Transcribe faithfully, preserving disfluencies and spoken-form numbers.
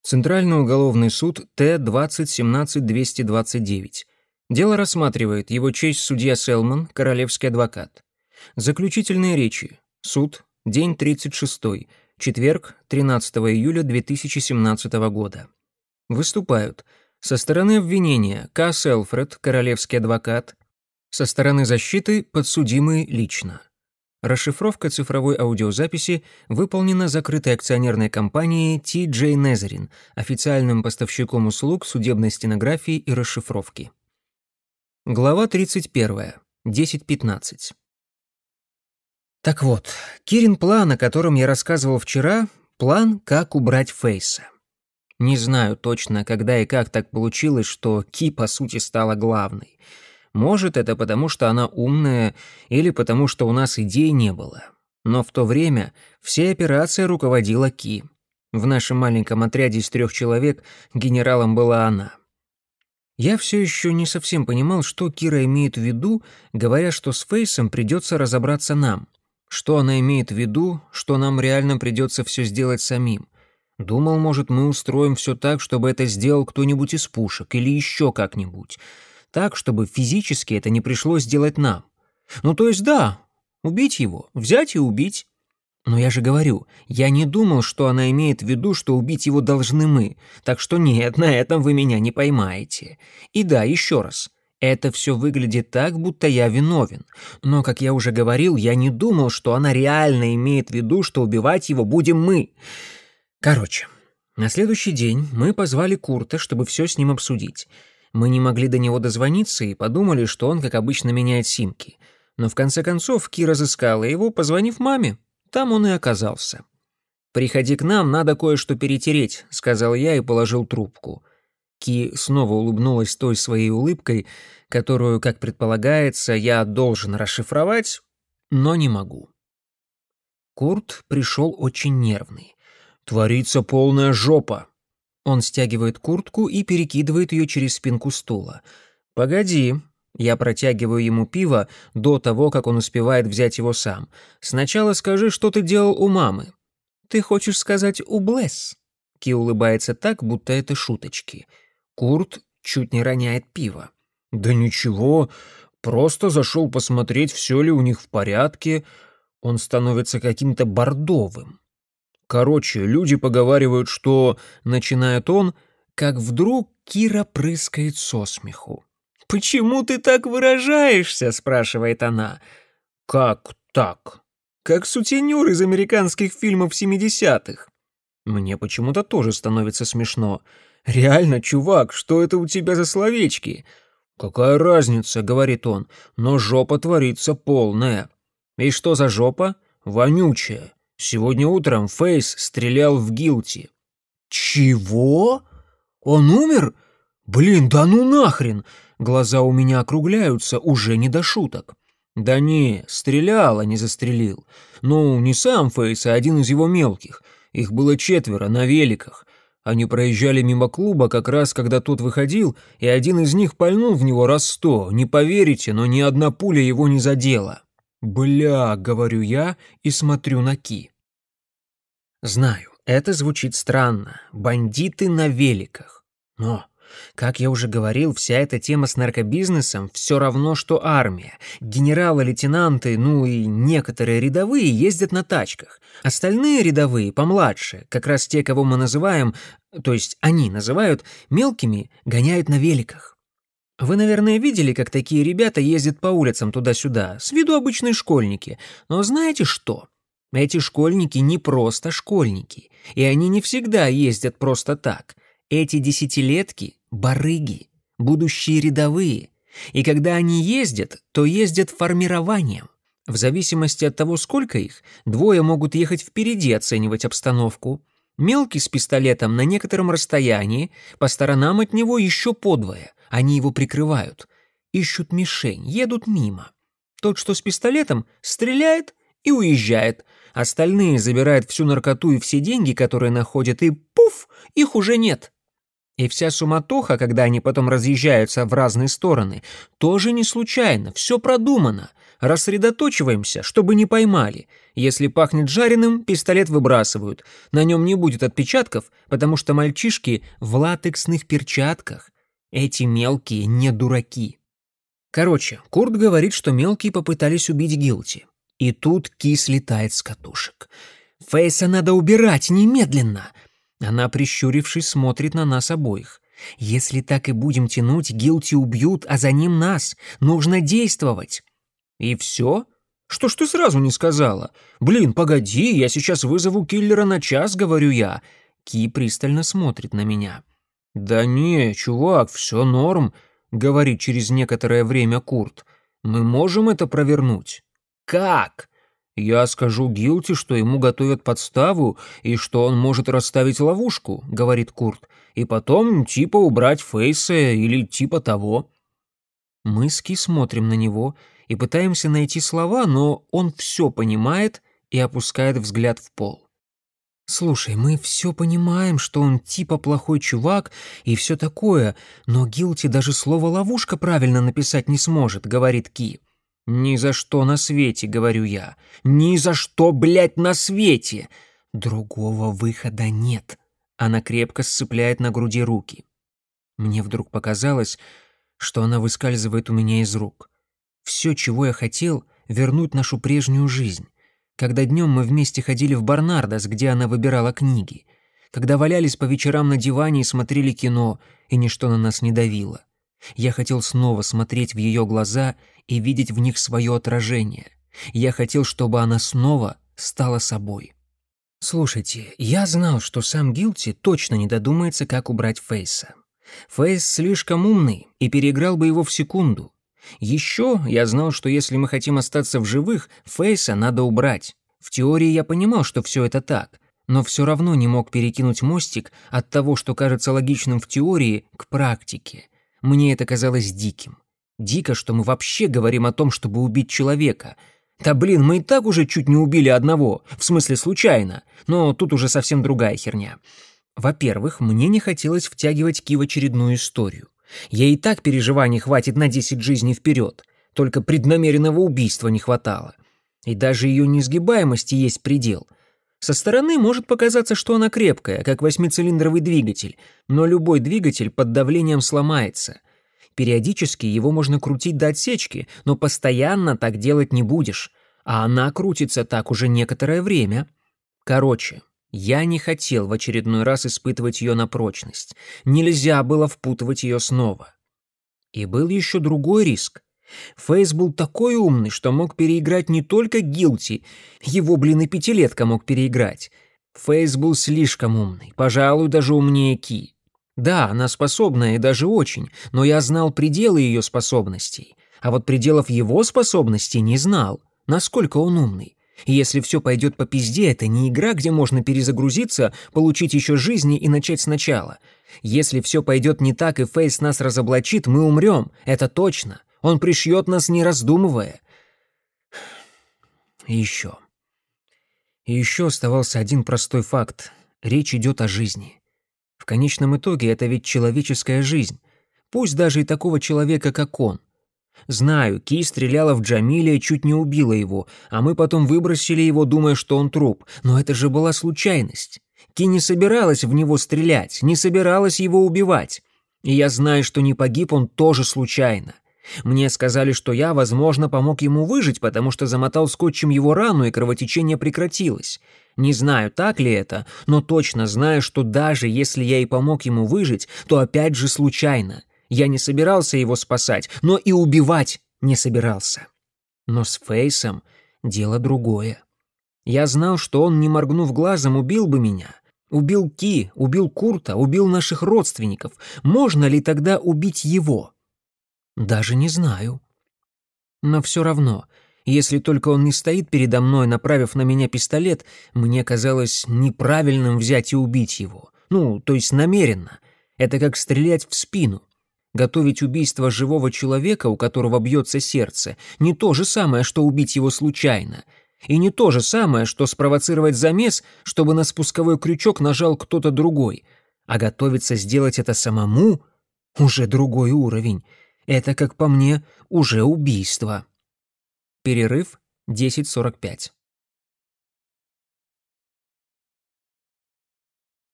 Центральный уголовный суд Т двадцать семнадцать двести двадцать девять. Дело рассматривает его честь судья Селман, королевский адвокат. Заключительные речи. Суд. День тридцать шестой. Четверг, тринадцатого июля две тысячи семнадцатого года. Выступают со стороны обвинения К. Селфред, королевский адвокат, со стороны защиты подсудимый лично. Расшифровка цифровой аудиозаписи выполнена закрытой акционерной компанией Ти Джей Незерин, официальным поставщиком услуг судебной стенографии и расшифровки. Глава тридцать первая. десять пятнадцать. Так вот, Кирин план, о котором я рассказывал вчера, план, как убрать Фейса. Не знаю точно, когда и как так получилось, что Ки, по сути, стала главной. Может, это потому, что она умная, или потому, что у нас идей не было. Но в то время всей операцией руководила Ки. В нашем маленьком отряде из трех человек генералом была она. Я все еще не совсем понимал, что Кира имеет в виду, говоря, что с Фейсом придется разобраться нам. Что она имеет в виду, что нам реально придется все сделать самим. Думал, может, мы устроим все так, чтобы это сделал кто-нибудь из пушек или еще как-нибудь. Так, чтобы физически это не пришлось делать нам. Ну, то есть, да, убить его, взять и убить. Но я же говорю, я не думал, что она имеет в виду, что убить его должны мы. Так что нет, на этом вы меня не поймаете. И да, еще раз, это все выглядит так, будто я виновен. Но, как я уже говорил, я не думал, что она реально имеет в виду, что убивать его будем мы. Короче, на следующий день мы позвали Курта, чтобы все с ним обсудить. Мы не могли до него дозвониться и подумали, что он, как обычно, меняет симки. Но в конце концов Ки разыскала его, позвонив маме. Там он и оказался. «Приходи к нам, надо кое-что перетереть», — сказал я и положил трубку. Ки снова улыбнулась той своей улыбкой, которую, как предполагается, я должен расшифровать, но не могу. Курт пришел очень нервный. «Творится полная жопа». Он стягивает куртку и перекидывает ее через спинку стула. «Погоди». Я протягиваю ему пиво до того, как он успевает взять его сам. «Сначала скажи, что ты делал у мамы». «Ты хочешь сказать у Блесс?» Ки улыбается так, будто это шуточки. Курт чуть не роняет пиво. «Да ничего, просто зашел посмотреть, все ли у них в порядке». Он становится каким-то бордовым. «Короче, люди поговаривают, что...» — начинает он, как вдруг Кира прыскает со смеху. «Почему ты так выражаешься?» — спрашивает она. «Как так?» «Как сутенер из американских фильмов семидесятых». Мне почему-то тоже становится смешно. «Реально, чувак, что это у тебя за словечки?» «Какая разница?» — говорит он. «Но жопа творится полная». «И что за жопа?» «Вонючая. Сегодня утром Фейс стрелял в Гилти». «Чего? Он умер? Блин, да ну нахрен!» Глаза у меня округляются, уже не до шуток. «Да не, стрелял, а не застрелил. Ну, не сам Фейс, а один из его мелких. Их было четверо на великах. Они проезжали мимо клуба как раз, когда тот выходил, и один из них пальнул в него раз сто. Не поверите, но ни одна пуля его не задела». «Бля», — говорю я и смотрю на Ки. Знаю, это звучит странно. Бандиты на великах. Но, как я уже говорил, вся эта тема с наркобизнесом все равно, что армия. Генералы, лейтенанты, ну и некоторые рядовые ездят на тачках. Остальные рядовые, помладше, как раз те, кого мы называем, то есть они называют, мелкими, гоняют на великах. Вы, наверное, видели, как такие ребята ездят по улицам туда-сюда, с виду обычные школьники. Но знаете что? Эти школьники не просто школьники, и они не всегда ездят просто так. Эти десятилетки — барыги, будущие рядовые. И когда они ездят, то ездят формированием. В зависимости от того, сколько их, двое могут ехать впереди оценивать обстановку. Мелкий с пистолетом на некотором расстоянии, по сторонам от него еще подвое. Они его прикрывают. Ищут мишень, едут мимо. Тот, что с пистолетом, стреляет и уезжает. Остальные забирают всю наркоту и все деньги, которые находят, и пуф, их уже нет. И вся суматоха, когда они потом разъезжаются в разные стороны, тоже не случайно, все продумано. Рассредоточиваемся, чтобы не поймали. Если пахнет жареным, пистолет выбрасывают. На нем не будет отпечатков, потому что мальчишки в латексных перчатках. Эти мелкие не дураки. Короче, Курт говорит, что мелкие попытались убить Гилти. И тут Ки слетает с катушек. «Фейса надо убирать немедленно!» Она, прищурившись, смотрит на нас обоих. «Если так и будем тянуть, Гилти убьют, а за ним нас. Нужно действовать!» «И все? Что ж ты сразу не сказала? Блин, погоди, я сейчас вызову киллера на час», — говорю я. Ки пристально смотрит на меня. «Да не, чувак, все норм», — говорит через некоторое время Курт. «Мы можем это провернуть». «Как?» «Я скажу Гилти, что ему готовят подставу и что он может расставить ловушку», — говорит Курт, «и потом типа убрать Фейса или типа того». Мы с Ки смотрим на него и пытаемся найти слова, но он все понимает и опускает взгляд в пол. «Слушай, мы все понимаем, что он типа плохой чувак и все такое, но Гилти даже слово «ловушка» правильно написать не сможет», — говорит Ки. «Ни за что на свете», — говорю я. «Ни за что, блядь, на свете!» «Другого выхода нет». Она крепко сцепляет на груди руки. Мне вдруг показалось, что она выскальзывает у меня из рук. Все, чего я хотел, вернуть нашу прежнюю жизнь. Когда днем мы вместе ходили в Барнардас, где она выбирала книги. Когда валялись по вечерам на диване и смотрели кино, и ничто на нас не давило. Я хотел снова смотреть в ее глаза и видеть в них свое отражение. Я хотел, чтобы она снова стала собой. Слушайте, я знал, что сам Гилти точно не додумается, как убрать Фейса. Фейс слишком умный и переиграл бы его в секунду. Еще я знал, что если мы хотим остаться в живых, Фейса надо убрать. В теории я понимал, что все это так, но все равно не мог перекинуть мостик от того, что кажется логичным в теории, к практике. Мне это казалось диким. Дико, что мы вообще говорим о том, чтобы убить человека. Да блин, мы и так уже чуть не убили одного, в смысле случайно, но тут уже совсем другая херня. Во-первых, мне не хотелось втягивать Ки в очередную историю. Ей и так переживаний хватит на десять жизней вперед, только преднамеренного убийства не хватало. И даже ее несгибаемости есть предел. Со стороны может показаться, что она крепкая, как восьмицилиндровый двигатель, но любой двигатель под давлением сломается. Периодически его можно крутить до отсечки, но постоянно так делать не будешь, а она крутится так уже некоторое время. Короче, я не хотел в очередной раз испытывать ее на прочность. Нельзя было впутывать ее снова. И был еще другой риск. Фейс был такой умный, что мог переиграть не только Гилти, его, блин, и пятилетка мог переиграть. Фейс был слишком умный, пожалуй, даже умнее Ки. Да, она способная и даже очень, но я знал пределы ее способностей, а вот пределов его способностей не знал, насколько он умный. И если все пойдет по пизде, это не игра, где можно перезагрузиться, получить еще жизни и начать сначала. Если все пойдет не так и Фейс нас разоблачит, мы умрем, это точно. Он пришьет нас, не раздумывая. И еще. И еще оставался один простой факт. Речь идет о жизни. В конечном итоге это ведь человеческая жизнь. Пусть даже и такого человека, как он. Знаю, Ки стреляла в Джамиля и чуть не убила его, а мы потом выбросили его, думая, что он труп. Но это же была случайность. Ки не собиралась в него стрелять, не собиралась его убивать. И я знаю, что не погиб он тоже случайно. Мне сказали, что я, возможно, помог ему выжить, потому что замотал скотчем его рану, и кровотечение прекратилось. Не знаю, так ли это, но точно знаю, что даже если я и помог ему выжить, то опять же случайно. Я не собирался его спасать, но и убивать не собирался. Но с Фейсом дело другое. Я знал, что он, не моргнув глазом, убил бы меня. Убил Ки, убил Курта, убил наших родственников. Можно ли тогда убить его? Даже не знаю. Но все равно, если только он не стоит передо мной, направив на меня пистолет, мне казалось неправильным взять и убить его. Ну, то есть намеренно. Это как стрелять в спину. Готовить убийство живого человека, у которого бьется сердце, не то же самое, что убить его случайно. И не то же самое, что спровоцировать замес, чтобы на спусковой крючок нажал кто-то другой. А готовиться сделать это самому — уже другой уровень. Это, как по мне, уже убийство. Перерыв десять сорок пять.